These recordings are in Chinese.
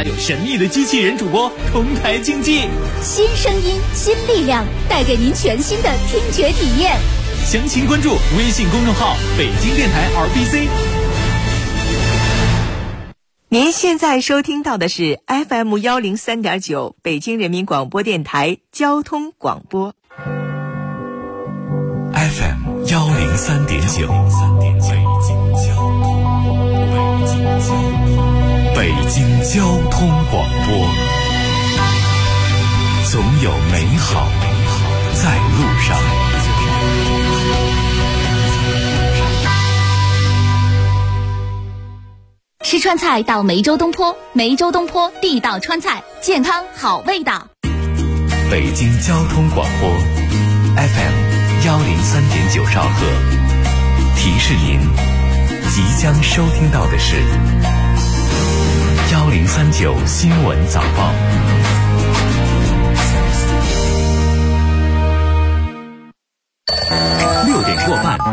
有神秘的机器人主播同台竞技， 新声音新力量，带给您全新的听觉体验。 详情关注微信公众号北京电台 RBC。 您现在收听到的是 FM 103.9北京人民广播电台交通广播。 FM 103.9北京交通广播，总有美好在路上。 吃川菜到梅州东坡，梅州东坡地道川菜，健康好味道。 北京交通广播 FM 103.9兆赫，提示您即将收听到的是1039新闻早报。6点过半，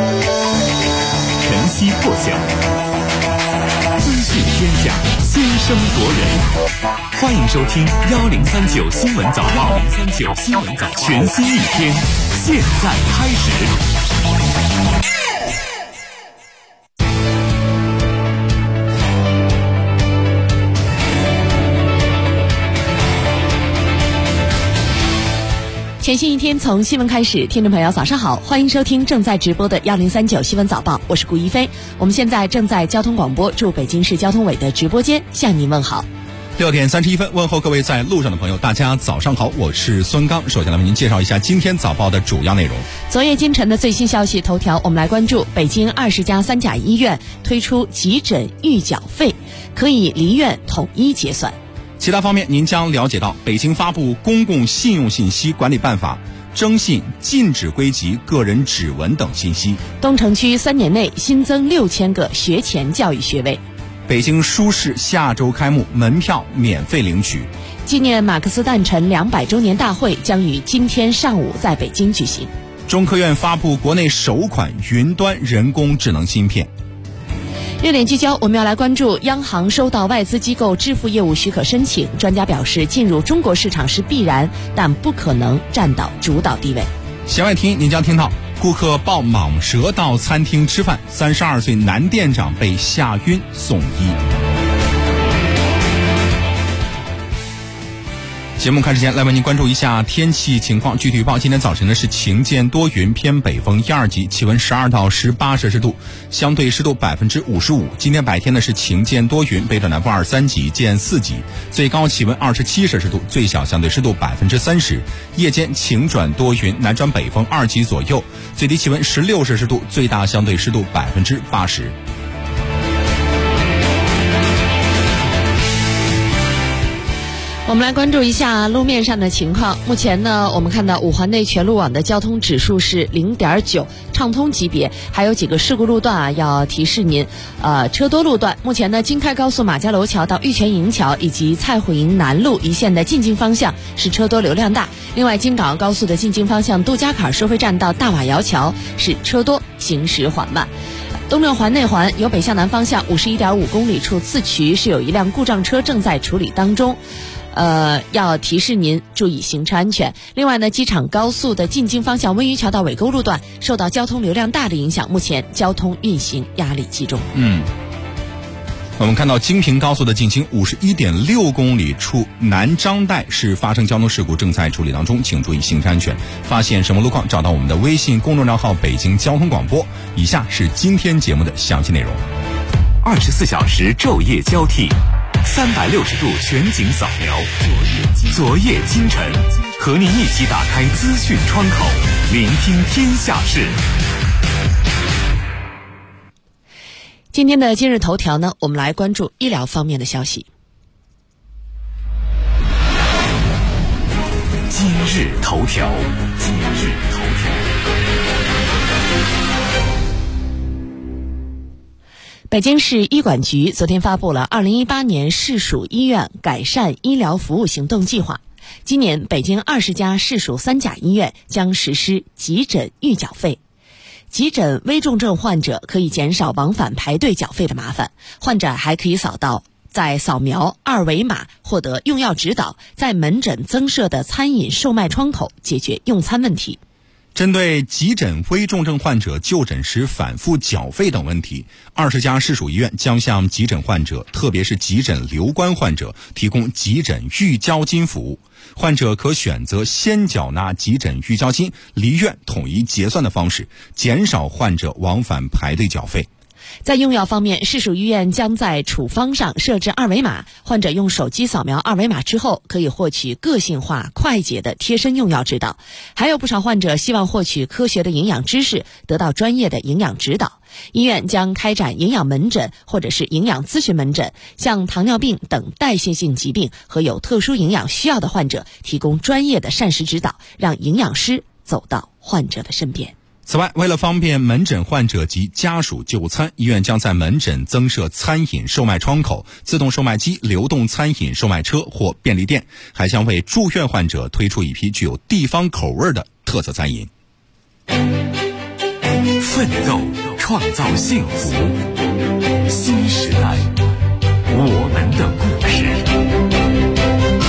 晨曦破晓，资讯天下，先声夺人。欢迎收听1039新闻早报，1039新闻早报，全新一天，现在开始。 全新一天从新闻开始，听众朋友早上好，欢迎收听正在直播的1039新闻早报，我是顾一飞。我们现在正在交通广播驻北京市交通委的直播间向您问好。 6点31分，问候各位在路上的朋友，大家早上好，我是孙刚。首先来为您介绍一下今天早报的主要内容。 昨夜今晨的最新消息头条，我们来关注北京20家三甲医院推出急诊预缴费，可以离院统一结算。 其他方面，您将了解到北京发布《公共信用信息管理办法》，征信禁止归集个人指纹等信息。 东城区3年内新增6000个学前教育学位。 北京书市下周开幕，门票免费领取。 纪念马克思诞辰200周年大会将于今天上午在北京举行。 中科院发布国内首款云端人工智能芯片。 热点聚焦，我们要来关注央行收到外资机构支付业务许可申请，专家表示进入中国市场是必然，但不可能占到主导地位。 弦外听您将听到，顾客抱蟒蛇到餐厅吃饭，32岁男店长被吓晕送医。节目开始前，来为您关注一下天气情况。具体预报，今天早晨呢是晴间多云，偏北风1、2级，气温12到18摄氏度，相对湿度55%。今天白天呢是晴间多云，北转南风2、3级见4级，最高气温27摄氏度，最小相对湿度30%。夜间晴转多云，南转北风2级左右，最低气温16摄氏度，最大相对湿度80%。 我们来关注一下路面上的情况。目前呢，我们看到5环内全路网的交通指数是0.9，畅通级别，还有几个事故路段要提示您，车多路段。目前呢，京开高速马家楼桥到玉泉营桥以及蔡虎营南路一线的进京方向是车多流量大。另外，京港澳高速的进京方向杜家坎收费站到大瓦窑桥是车多，行驶缓慢。东六环内环由北向南方向51.5公里处四渠是有一辆故障车正在处理当中。要提示您注意行车安全。另外呢，机场高速的进京方向温榆桥到尾沟路段受到交通流量大的影响，目前交通运行压力集中。 我们看到京平高速的进京51.6公里处南张带是发生交通事故，正在处理当中，请注意行车安全。发现什么路况，找到我们的微信公众账号北京交通广播。以下是今天节目的详细内容。 24小时昼夜交替，360度全景扫描，昨夜今晨，和您一起打开资讯窗口，聆听天下事。 今天的今日头条呢，我们来关注医疗方面的消息。 今日头条。 北京市医管局昨天发布了2018年市属医院改善医疗服务行动计划。今年北京20家市属三甲医院将实施急诊预缴费。急诊危重症患者可以减少往返排队缴费的麻烦，患者还可以早再扫描2维码获得用药指导，在门诊增设的餐饮售卖窗口解决用餐问题。 针对急诊危重症患者就诊时反复缴费等问题，20家市属医院将向急诊患者，特别是急诊留观患者提供急诊预交金服务。患者可选择先缴纳急诊预交金，离院统一结算的方式，减少患者往返排队缴费。 在用药方面，市属医院将在处方上设置2维码，患者用手机扫描2维码之后，可以获取个性化、快捷的贴身用药指导。还有不少患者希望获取科学的营养知识，得到专业的营养指导。医院将开展营养门诊或者是营养咨询门诊，向糖尿病等代谢性疾病和有特殊营养需要的患者提供专业的膳食指导，让营养师走到患者的身边。 此外，为了方便门诊患者及家属就餐，医院将在门诊增设餐饮售卖窗口、自动售卖机、流动餐饮售卖车或便利店，还将为住院患者推出一批具有地方口味的特色餐饮。 奋斗，创造幸福。新时代，我们的故事。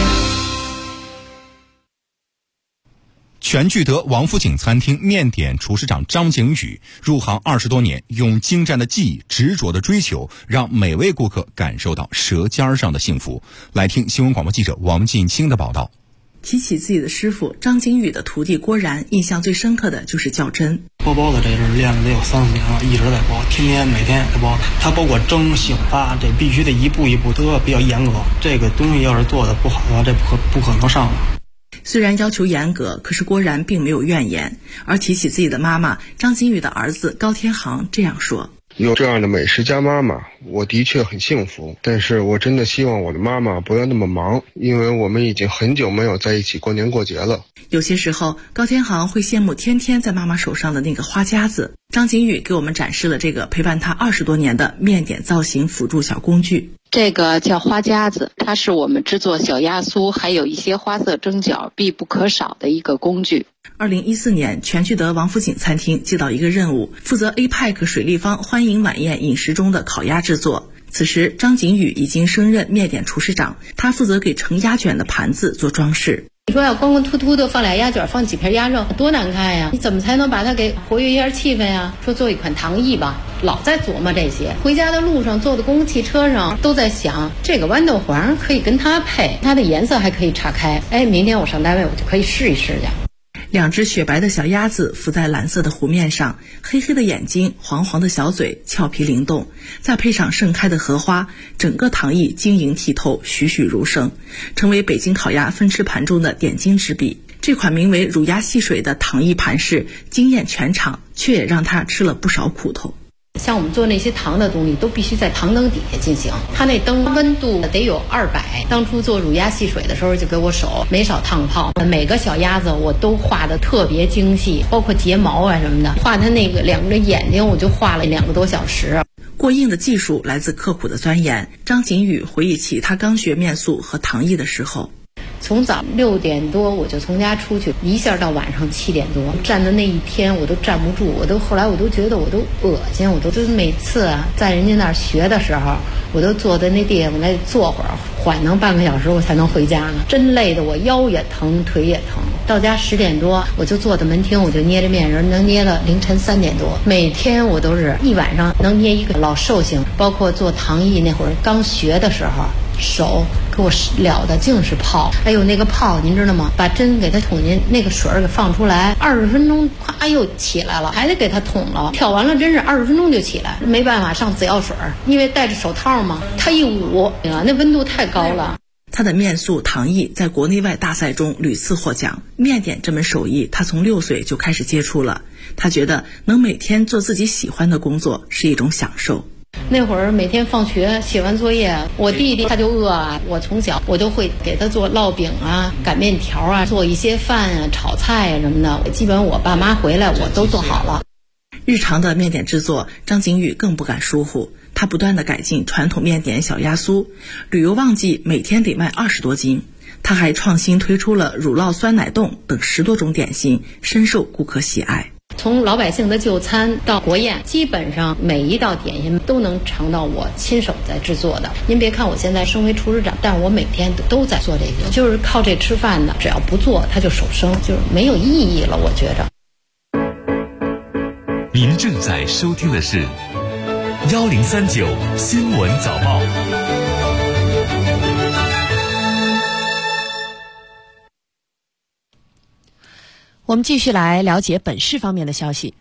全聚德王府井餐厅面点厨师长张景宇入行20多年，用精湛的技艺、执着的追求，让每位顾客感受到舌尖上的幸福。来听新闻广播记者王进清的报道。 提起自己的师傅张景宇的徒弟郭然，印象最深刻的就是较真。 包包子这是练了得有30年了，一直在包，天天每天在包。他包括蒸、醒、发，这必须得一步一步都比较严格。这个东西要是做的不好的话，这不可能上了。 虽然要求严格，可是郭然并没有怨言。而提起自己的妈妈张景宇的儿子高天航这样说： 有这样的美食家妈妈，我的确很幸福，但是我真的希望我的妈妈不要那么忙，因为我们已经很久没有在一起过年过节了。 有些时候高天航会羡慕天天在妈妈手上的那个花夹子。张景宇给我们展示了这个陪伴他20多年的面点造型辅助小工具。 这个叫花夹子，它是我们制作小鸭酥还有一些花色蒸饺必不可少的一个工具。 2014年，全聚德王府井餐厅接到一个任务，负责 APEC 水立方欢迎晚宴饮食中的烤鸭制作。此时张景宇已经升任面点厨师长，他负责给盛鸭卷的盘子做装饰。 你说要光光秃秃的放俩鸭卷，放几片鸭肉，多难看呀！你怎么才能把它给活跃一下气氛呀？说做一款糖艺吧，老在琢磨这些。回家的路上，坐的公共汽车上，都在想这个豌豆黄可以跟它配，它的颜色还可以岔开。明天我上单位我就可以试一试去。 2只雪白的小鸭子浮在蓝色的湖面上，黑黑的眼睛，黄黄的小嘴，俏皮灵动，再配上盛开的荷花，整个糖艺晶莹剔透，栩栩如生，成为北京烤鸭分吃盘中的点睛之笔。这款名为乳鸭戏水的糖艺盘式惊艳全场，却也让他吃了不少苦头。 像我们做那些糖的东西都必须在糖灯底下进行，它那灯温度得有200。当初做乳鸭戏水的时候就给我手没少烫泡，每个小鸭子我都画得特别精细，包括睫毛啊什么的，画它那个2个眼睛我就画了2个多小时。 过硬的技术来自刻苦的钻研。张景宇回忆起他刚学面塑和糖艺的时候， 从早6点多我就从家出去，一下到晚上7点多，站的那一天我都站不住，后来我都觉得我都恶心，就是每次在人家那儿学的时候，我都坐在那地方，我再坐会儿，缓能半个小时我才能回家呢，真累的我腰也疼，腿也疼。到家10点多，我就坐在门厅，我就捏着面人，能捏到凌晨3点多。每天我都是一晚上能捏一个老寿星，包括做糖艺那会儿刚学的时候，手给我燎的净是泡，那个泡您知道吗？把针给它捅进那个水给放出来，20分钟咵又起来了，还得给它捅了，挑完了真是20分钟就起来，没办法上紫药水，因为戴着手套嘛，它一捂那温度太高了。 他的面塑糖艺在国内外大赛中屡次获奖，面点这门手艺他从6岁就开始接触了。他觉得能每天做自己喜欢的工作是一种享受。 那会儿每天放学写完作业，我弟弟他就饿啊，我从小我都会给他做烙饼啊、擀面条啊，做一些饭啊、炒菜啊什么的，基本我爸妈回来我都做好了。 日常的面点制作，张景宇更不敢疏忽，他不断地改进传统面点小鸭酥，旅游旺季每天得卖20多斤。他还创新推出了乳酪酸奶冻等10多种点心，深受顾客喜爱。 从老百姓的就餐到国宴，基本上每一道点心都能尝到我亲手在制作的。您别看我现在升为厨师长，但是我每天都在做这个，就是靠这吃饭的，只要不做它就手生，就是没有意义了，我觉着。 您正在收听的是1039新闻早报。 我们继续来了解本市方面的消息。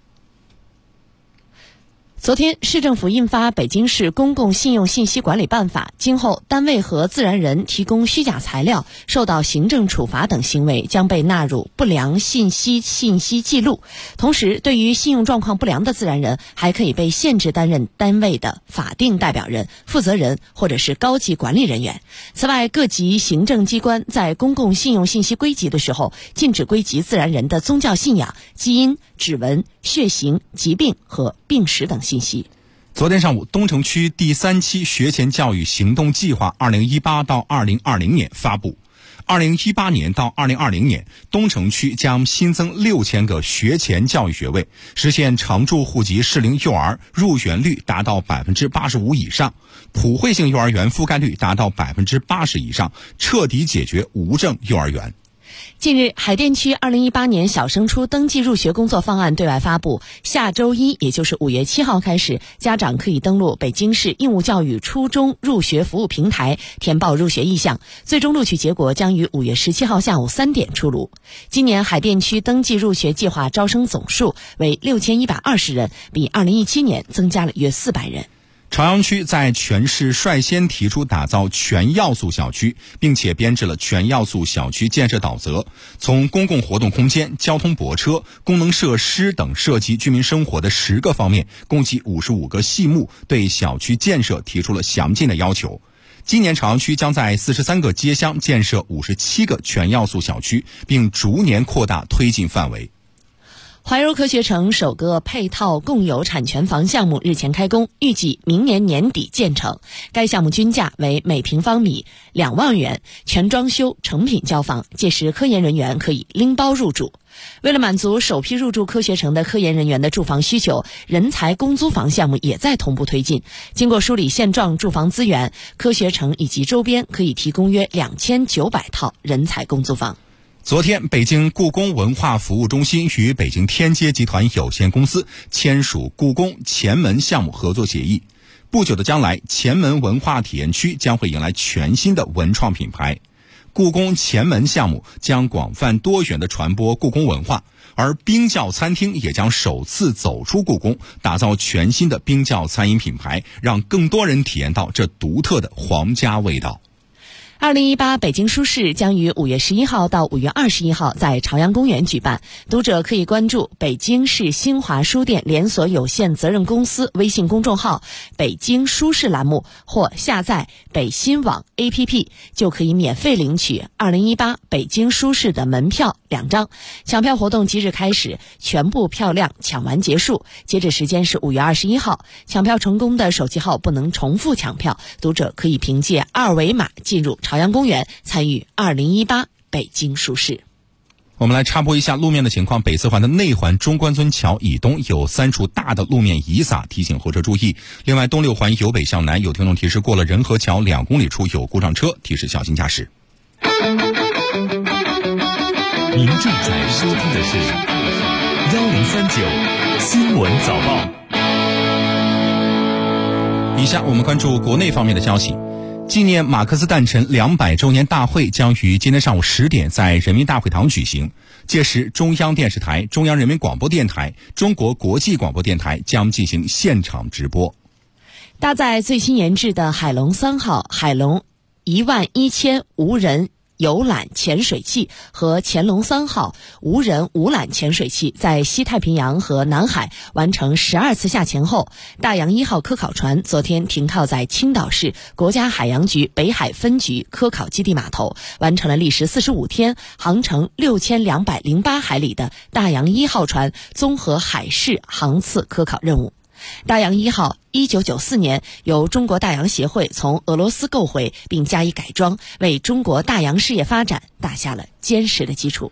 昨天，市政府印发《北京市公共信用信息管理办法》，今后单位和自然人提供虚假材料受到行政处罚等行为将被纳入不良信息记录。同时，对于信用状况不良的自然人，还可以被限制担任单位的法定代表人、负责人或者是高级管理人员。此外，各级行政机关在公共信用信息归集的时候，禁止归集自然人的宗教信仰、基因、指纹、血型、疾病和病史等信息。 昨天上午，东城区第3期学前教育行动计划2018到2020年发布。2018年到2020年，东城区将新增6000个学前教育学位，实现常住户籍适龄幼儿入园率达到85%以上，普惠性幼儿园覆盖率达到80%以上，彻底解决无证幼儿园。 近日，海淀区2018年小升初登记入学工作方案对外发布，下周一，也就是5月7号开始，家长可以登录北京市义务教育初中入学服务平台填报入学意向，最终录取结果将于5月17号下午3点出炉。今年海淀区登记入学计划招生总数为6120人，比2017年增加了约400人。 朝阳区在全市率先提出打造全要素小区，并且编制了全要素小区建设导则，从公共活动空间、交通泊车、功能设施等涉及居民生活的10个方面，共计55个细目，对小区建设提出了详尽的要求。今年朝阳区将在43个街乡建设57个全要素小区，并逐年扩大推进范围。 怀柔科学城首个配套共有产权房项目日前开工，预计明年年底建成。该项目均价为每平方米2万元，全装修成品交房，届时科研人员可以拎包入住。为了满足首批入住科学城的科研人员的住房需求，人才公租房项目也在同步推进。经过梳理现状住房资源，科学城以及周边可以提供约2900套人才公租房。 昨天，北京故宫文化服务中心与北京天街集团有限公司签署故宫前门项目合作协议。不久的将来，前门文化体验区将会迎来全新的文创品牌。故宫前门项目将广泛多元地传播故宫文化，而冰窖餐厅也将首次走出故宫，打造全新的冰窖餐饮品牌，让更多人体验到这独特的皇家味道。 2018北京书市将于5月11号到5月21号在朝阳公园举办，读者可以关注北京市新华书店连锁有限责任公司微信公众号北京书市栏目，或下载北新网 APP， 就可以免费领取2018北京书市的门票2张。抢票活动即日开始，全部票量抢完结束，截止时间是5月21号。抢票成功的手机号不能重复抢票，读者可以凭借2维码进入朝阳公园参与2018北京书市。 我们来插播一下路面的情况。北四环的内环中关村桥以东有3处大的路面遗撒，提醒后车注意。另外，东六环由北向南有听众提示，过了仁和桥2公里处有故障车，提示小心驾驶。 您正在收听的是1039新闻早报。 以下我们关注国内方面的消息。纪念马克思诞辰200周年大会将于今天上午10点在人民大会堂举行，届时中央电视台、中央人民广播电台、中国国际广播电台将进行现场直播。 搭载最新研制的海龙3号、海龙11000无人游览潜水器和潜龙3号无人无缆潜水器在西太平洋和南海完成12次下潜后，大洋1号科考船昨天停靠在青岛市国家海洋局北海分局科考基地码头，完成了历时45天、航程6208海里的大洋1号船综合海事航次科考任务。大洋1号1994年由中国大洋协会从俄罗斯购回并加以改装，为中国大洋事业发展打下了坚实的基础。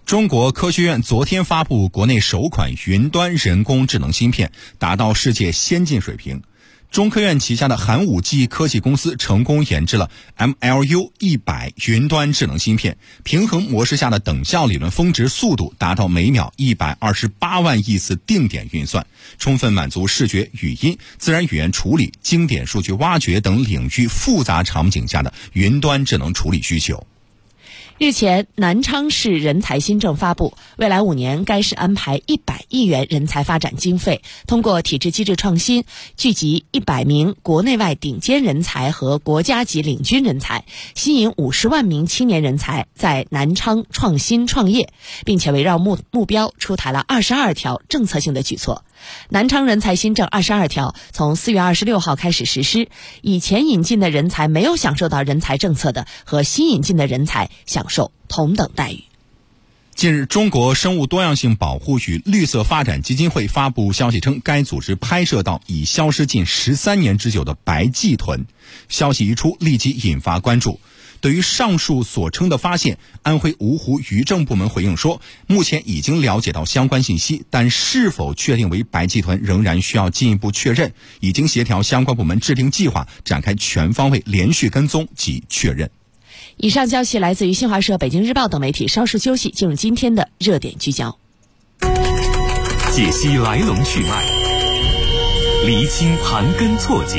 中国科学院昨天发布国内首款云端人工智能芯片，达到世界先进水平。中科院旗下的寒武纪科技公司成功研制了 MLU100 云端智能芯片，平衡模式下的等效理论峰值速度达到每秒128万亿次定点运算，充分满足视觉、语音、自然语言处理、经典数据挖掘等领域复杂场景下的云端智能处理需求。 日前，南昌市人才新政发布，未来5年该市安排100亿元人才发展经费，通过体制机制创新，聚集100名国内外顶尖人才和国家级领军人才，吸引50万名青年人才在南昌创新创业，并且围绕目标出台了22条政策性的举措。南昌人才新政22条从4月26号开始实施，以前引进的人才没有享受到人才政策的和新引进的人才享受同等待遇。 近日，中国生物多样性保护与绿色发展基金会发布消息称，该组织拍摄到已消失近13年之久的白鳍豚。消息一出，立即引发关注。对于上述所称的发现，安徽芜湖渔政部门回应说，目前已经了解到相关信息，但是否确定为白鳍豚仍然需要进一步确认，已经协调相关部门制定计划，展开全方位连续跟踪及确认。 以上消息来自于新华社、北京日报等媒体。稍事休息，进入今天的热点聚焦， 解析来龙去脉，厘清盘根错节，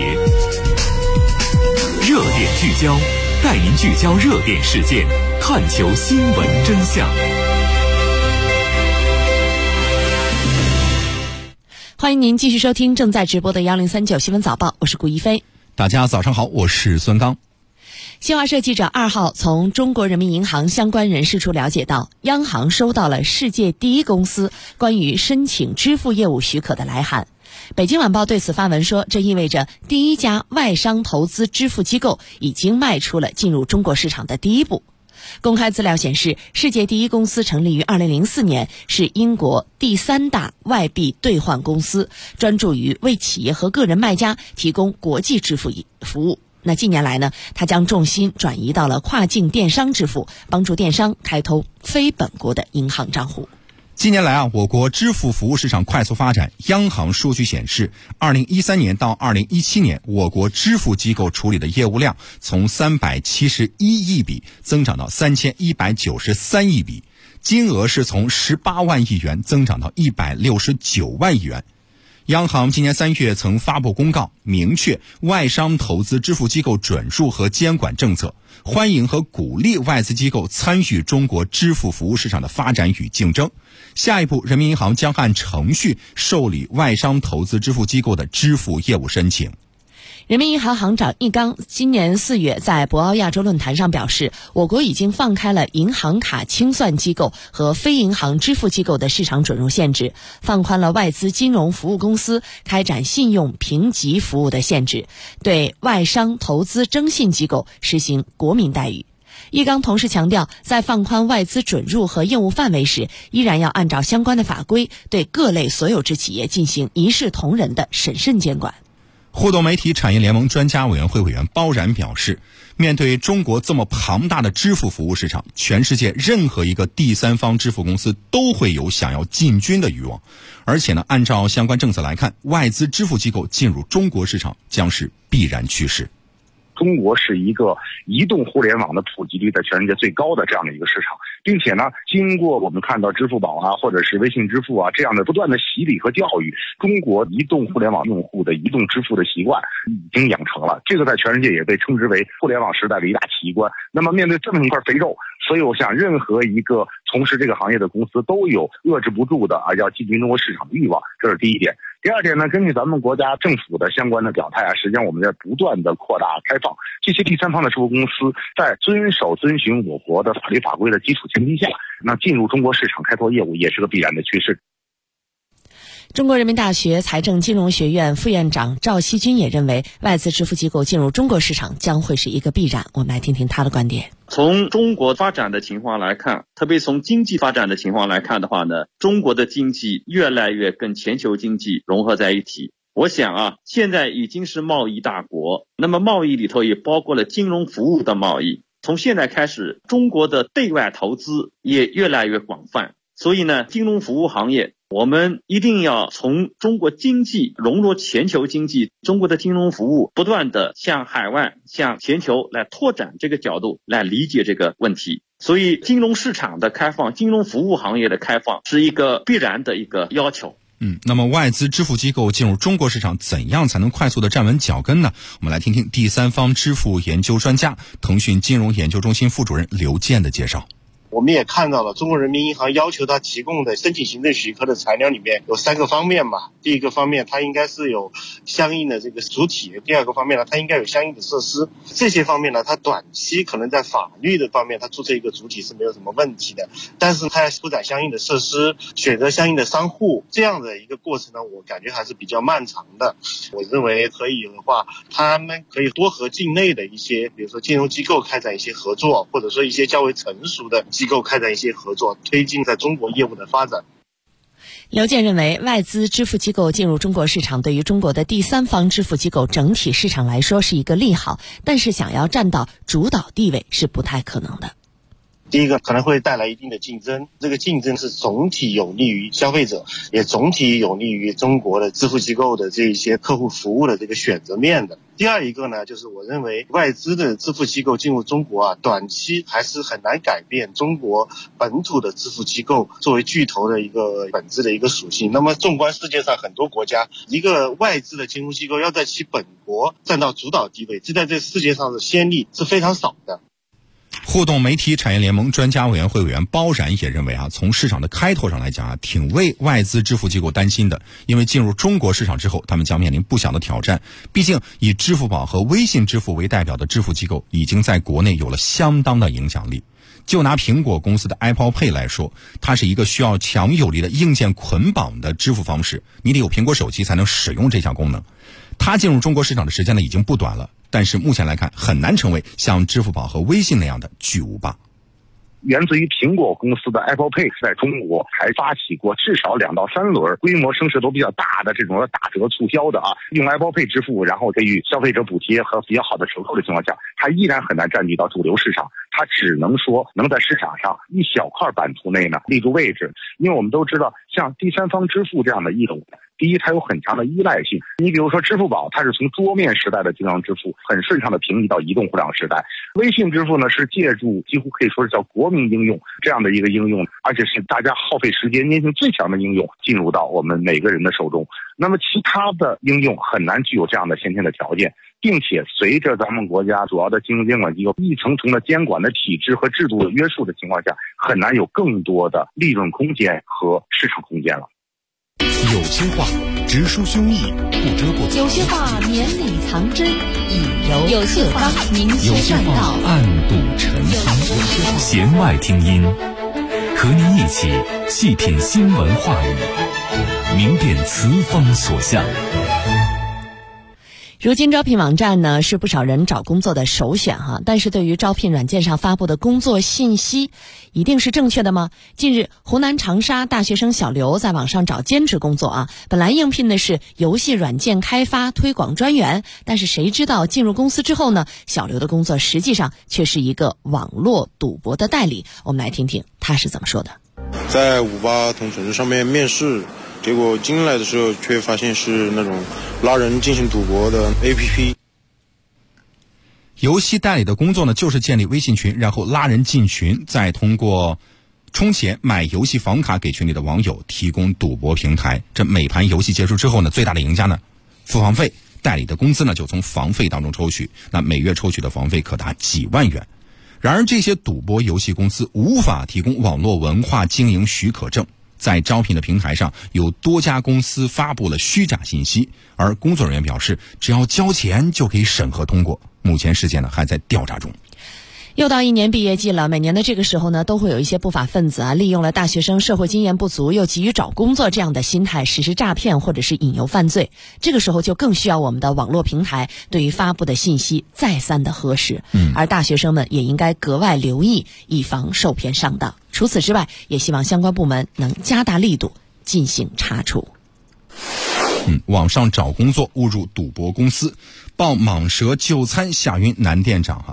热点聚焦，带您聚焦热点事件，探求新闻真相。 欢迎您继续收听正在直播的1039新闻早报，我是顾一飞。 大家早上好，我是孙刚。 新华社记者2号从中国人民银行相关人士处了解到，央行收到了世界第一公司关于申请支付业务许可的来函。北京晚报对此发文说，这意味着第一家外商投资支付机构已经迈出了进入中国市场的第一步。公开资料显示，世界第一公司成立于2004年，是英国第3大外币兑换公司，专注于为企业和个人卖家提供国际支付服务。那近年来呢，它将重心转移到了跨境电商支付，帮助电商开通非本国的银行账户。 近年来我国支付服务市场快速发展。央行数据显示，2013年到2017年，我国支付机构处理的业务量从371亿笔增长到3193亿笔，金额是从18万亿元增长到169万亿元。央行今年3月曾发布公告，明确外商投资支付机构准入和监管政策，欢迎和鼓励外资机构参与中国支付服务市场的发展与竞争。下一步，人民银行将按程序受理外商投资支付机构的支付业务申请。 人民银行行长易纲今年4月在博鳌亚洲论坛上表示，我国已经放开了银行卡清算机构和非银行支付机构的市场准入限制，放宽了外资金融服务公司开展信用评级服务的限制，对外商投资征信机构实行国民待遇。易纲同时强调，在放宽外资准入和业务范围时，依然要按照相关的法规，对各类所有制企业进行一视同仁的审慎监管。 互动媒体产业联盟专家委员会委员包然表示，面对中国这么庞大的支付服务市场，全世界任何一个第三方支付公司都会有想要进军的欲望。而且呢，按照相关政策来看，外资支付机构进入中国市场将是必然趋势。 中国是一个移动互联网的普及率在全世界最高的这样的一个市场，并且呢，经过我们看到支付宝啊，或者是微信支付啊这样的不断的洗礼和教育，中国移动互联网用户的移动支付的习惯已经养成了，这个在全世界也被称之为互联网时代的一大奇观。那么面对这么一块肥肉，所以我想任何一个从事这个行业的公司都有遏制不住的要进军中国市场的欲望，这是第一点。第二点呢，根据咱们国家政府的相关的表态啊，实际上我们在不断的扩大开放，这些第三方的支付公司在遵循我国的法律法规的基础前提下，那进入中国市场开拓业务也是个必然的趋势。 中国人民大学财政金融学院副院长赵锡军也认为，外资支付机构进入中国市场将会是一个必然。我们来听听他的观点。 从中国发展的情况来看，特别从经济发展的情况来看的话呢，中国的经济越来越跟全球经济融合在一起。我想现在已经是贸易大国，那么贸易里头也包括了金融服务的贸易。 从现在开始，中国的对外投资也越来越广泛，所以呢，金融服务行业我们一定要从中国经济融入全球经济，中国的金融服务不断的向海外、向全球来拓展这个角度来理解这个问题。所以金融市场的开放、金融服务行业的开放是一个必然的一个要求。 那么外资支付机构进入中国市场，怎样才能快速的站稳脚跟呢？我们来听听第三方支付研究专家、腾讯金融研究中心副主任刘健的介绍。 我们也看到了中国人民银行要求他提供的申请行政许可的材料里面有3个方面嘛。第一个方面，它应该是有相应的这个主体；第二个方面呢，它应该有相应的设施。这些方面呢，它短期可能在法律的方面，它注册一个主体是没有什么问题的，但是它要铺展相应的设施，选择相应的商户，这样的一个过程呢，我感觉还是比较漫长的。我认为可以的话，他们可以多和境内的一些，比如说金融机构开展一些合作，或者说一些较为成熟的机构开展一些合作，推进在中国业务的发展。 刘健认为，外资支付机构进入中国市场对于中国的第三方支付机构整体市场来说是一个利好，但是想要占到主导地位是不太可能的。 第一个可能会带来一定的竞争，这个竞争是总体有利于消费者，也总体有利于中国的支付机构的这一些客户服务的这个选择面的。第二一个呢，就是我认为外资的支付机构进入中国短期还是很难改变中国本土的支付机构作为巨头的一个本质的一个属性。那么纵观世界上很多国家，一个外资的金融机构要在其本国占到主导地位，这在这世界上的先例是非常少的。 互动媒体产业联盟专家委员会委员包然也认为从市场的开拓上来讲挺为外资支付机构担心的，因为进入中国市场之后，他们将面临不小的挑战。毕竟以支付宝和微信支付为代表的支付机构已经在国内有了相当的影响力。就拿苹果公司的 Apple Pay 来说，它是一个需要强有力的硬件捆绑的支付方式，你得有苹果手机才能使用这项功能。它进入中国市场的时间呢已经不短了，但是目前来看很难成为像支付宝和微信那样的巨无霸。 源自于苹果公司的 Apple Pay 在中国还发起过至少2到3轮规模声势都比较大的这种打折促销的用 Apple Pay 支付，然后给予消费者补贴和比较好的折扣的情况下，它依然很难占据到主流市场，它只能说能在市场上一小块版图内呢立住位置。因为我们都知道，像第三方支付这样的业务，第一，它有很强的依赖性。你比如说支付宝，它是从桌面时代的经常支付很顺畅的平移到移动互联网时代。微信支付呢是借助几乎可以说是叫国民应用这样的一个应用，而且是大家耗费时间粘性最强的应用进入到我们每个人的手中。那么其他的应用很难具有这样的先天的条件，并且随着咱们国家主要的金融监管机构一层层的监管的体制和制度的约束的情况下，很难有更多的利润空间和市场空间了。 有些话直抒胸臆，不遮不藏； 有些话绵里藏针，以柔克刚；明有些说话暗度陈仓。弦外听音，和您一起细品新闻话语，明辨词风所向。 如今招聘网站呢是不少人找工作的首选但是对于招聘软件上发布的工作信息一定是正确的吗？近日湖南长沙大学生小刘在网上找兼职工作本来应聘的是游戏软件开发推广专员，但是谁知道进入公司之后呢，小刘的工作实际上却是一个网络赌博的代理。我们来听听他是怎么说的。 在58同城上面面试，结果进来的时候却发现是那种拉人进行赌博的 APP。 游戏代理的工作呢，就是建立微信群，然后拉人进群，再通过充钱买游戏房卡给群里的网友提供赌博平台。这每盘游戏结束之后呢，最大的赢家呢付房费，代理的工资呢就从房费当中抽取，那每月抽取的房费可达几万元。然而这些赌博游戏公司无法提供网络文化经营许可证，在招聘的平台上有多家公司发布了虚假信息，而工作人员表示只要交钱就可以审核通过。目前事件呢还在调查中。 又到一年毕业季了，每年的这个时候呢，都会有一些不法分子利用了大学生社会经验不足又急于找工作这样的心态实施诈骗或者是引诱犯罪。这个时候就更需要我们的网络平台对于发布的信息再三的核实，而大学生们也应该格外留意，以防受骗上当。除此之外，也希望相关部门能加大力度进行查处。 网上找工作误入赌博公司，报蟒蛇就餐吓晕男店长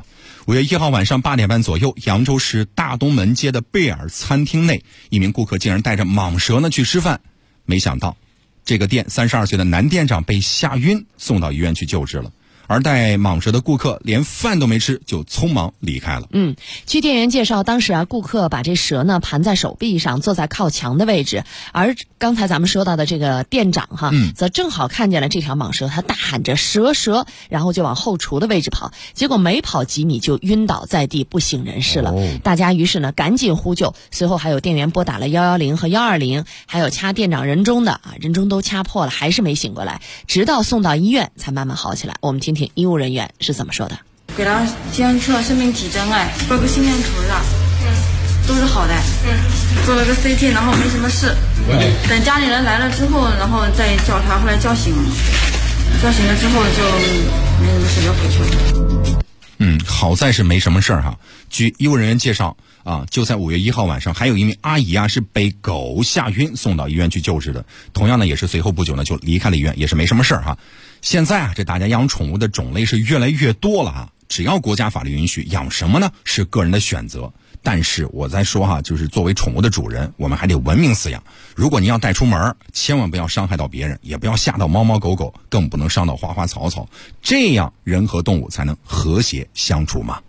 5月1号晚上8点半左右，扬州市大东门街的贝尔餐厅内，一名顾客竟然带着蟒蛇呢去吃饭，没想到这个店32岁的男店长被吓晕，送到医院去救治了。而带蟒蛇的顾客连饭都没吃，就匆忙离开了。 据店员介绍，当时顾客把这蛇呢盘在手臂上，坐在靠墙的位置，而刚才咱们说到的这个店长则正好看见了这条蟒蛇，他大喊着蛇蛇，然后就往后厨的位置跑，结果没跑几米就晕倒在地，不省人事了。大家于是呢赶紧呼救，随后还有店员拨打了110和120，还有掐店长人中的人中都掐破了，还是没醒过来，直到送到医院才慢慢好起来。我们听听医务人员是怎么说的。 给他监测生命体征，做个心电图的，都是好的，做了个 CT， 然后没什么事。等家里人来了之后，然后再叫他，后来叫醒了，之后就没什么事，就回去了。 好在是没什么事儿据医务人员介绍就在5月1号晚上，还有一名阿姨是被狗吓晕，送到医院去救治的。同样呢，也是随后不久呢就离开了医院，也是没什么事儿现在这大家养宠物的种类是越来越多了只要国家法律允许，养什么呢是个人的选择。但是我在说就是作为宠物的主人，我们还得文明饲养。如果您要带出门，千万不要伤害到别人，也不要吓到猫猫狗狗，更不能伤到花花草草，这样人和动物才能和谐相处嘛。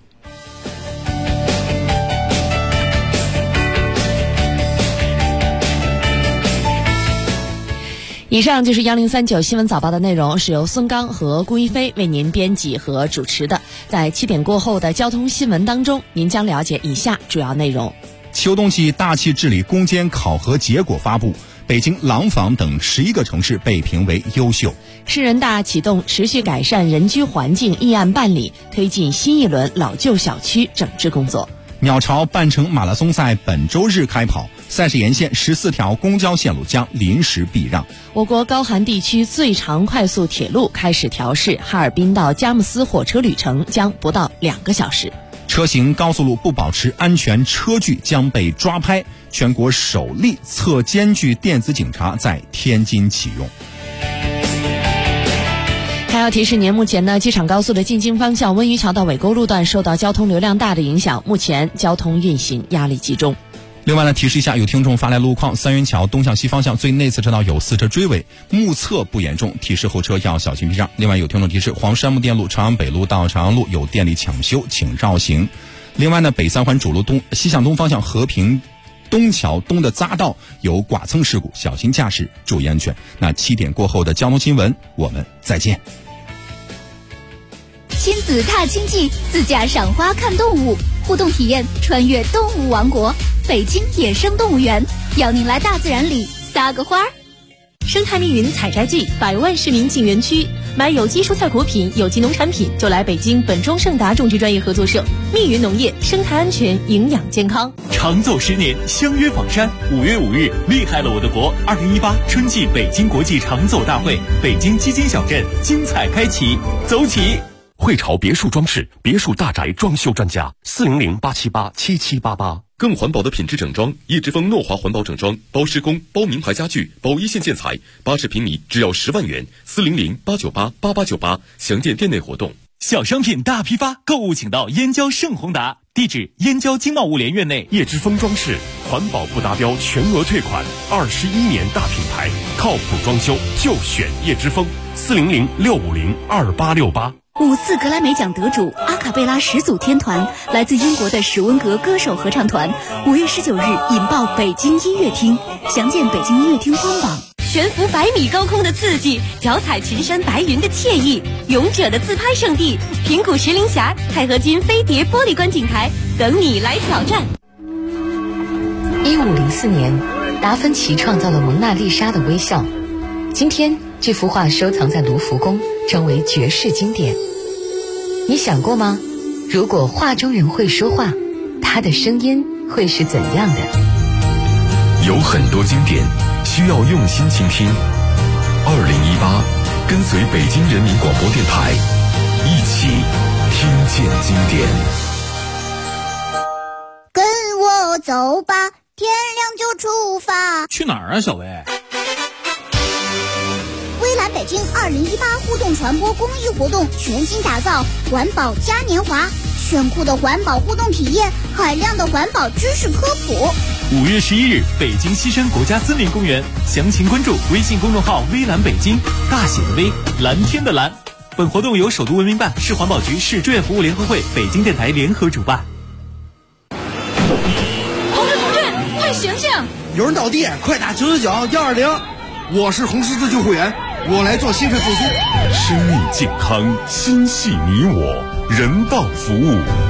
以上就是1039新闻早报的内容，是由孙刚和顾一飞为您编辑和主持的。在7点过后的交通新闻当中，您将了解以下主要内容。 秋冬季大气治理攻坚考核结果发布，北京、廊坊等11个城市被评为优秀。 市人大启动持续改善人居环境议案办理，推进新一轮老旧小区整治工作。 鸟巢半程马拉松赛本周日开跑，赛事沿线14条公交线路将临时避让。 我国高寒地区最长快速铁路开始调试，哈尔滨到佳木斯火车旅程将不到2个小时。 车行高速路不保持安全车距将被抓拍，全国首例测间距电子警察在天津启用。 还要提示您，目前呢，机场高速的进京方向温榆桥到尾沟路段受到交通流量大的影响，目前交通运行压力集中。 另外呢，提示一下，有听众发来路况，三元桥东向西方向最内侧车道有4车追尾，目测不严重，提示后车要小心避让。另外有听众提示，黄山木店路长安北路到长安路有电力抢修，请绕行。另外呢，北三环主路西向东方向和平东桥东的匝道有剐蹭事故，小心驾驶，注意安全。那7点过后的交通新闻，我们再见。 亲子踏青记，自驾赏花看动物，互动体验穿越动物王国，北京野生动物园，邀您来大自然里撒个花儿。 生态密云采摘季，100万市民进园区，买有机蔬菜果品、有机农产品就来北京本庄盛达种植专业合作社，密云农业，生态安全，营养健康。 长走10年，相约访山。5月5日，厉害了我的国2018春季北京国际长走大会，北京基金小镇精彩开启，走起！ 汇潮别墅装饰，别墅大宅装修专家，400-878-7788。更环保的品质整装，叶之峰诺华环保整装，包施工，包名牌家具，包一线建材，80平米只要10万元，400-898-8898，详见店内活动。 小商品大批发，购物请到燕郊盛宏达，地址燕郊经贸物联院内。 叶之峰装饰，环保不达标全额退款，21年大品牌，靠谱装修就选叶之峰，400-650-2868。 5次格莱美奖得主阿卡贝拉始祖天团，来自英国的史温格歌手合唱团，5月19日引爆北京音乐厅，详见北京音乐厅官网。悬浮100米高空的刺激，脚踩群山白云的惬意，勇者的自拍圣地平谷石林峡钛合金飞碟玻璃观景台，等你来挑战。 1504年，达芬奇创造了蒙娜丽莎的微笑，今天这幅画收藏在卢浮宫，成为绝世经典。你想过吗？如果画中人会说话，他的声音会是怎样的？ 有很多经典需要用心倾听。2018，跟随北京人民广播电台，一起听见经典。 跟我走吧，天亮就出发。 去哪儿啊，小薇？ 微蓝北京2018互动传播公益活动全新打造，环保嘉年华， 炫酷的环保互动体验，海量的环保知识科普。 5月11日，北京西山国家森林公园，详情关注微信公众号“微蓝北京”，大写的微，蓝天的蓝。本活动由首都文明办、市环保局、市志愿服务联合会、北京电台联合主办。 同志，快醒醒！ 有人倒地，快打999-120。我是红十字救护员，我来做心肺复苏。 生命健康，心系你我，人道服务。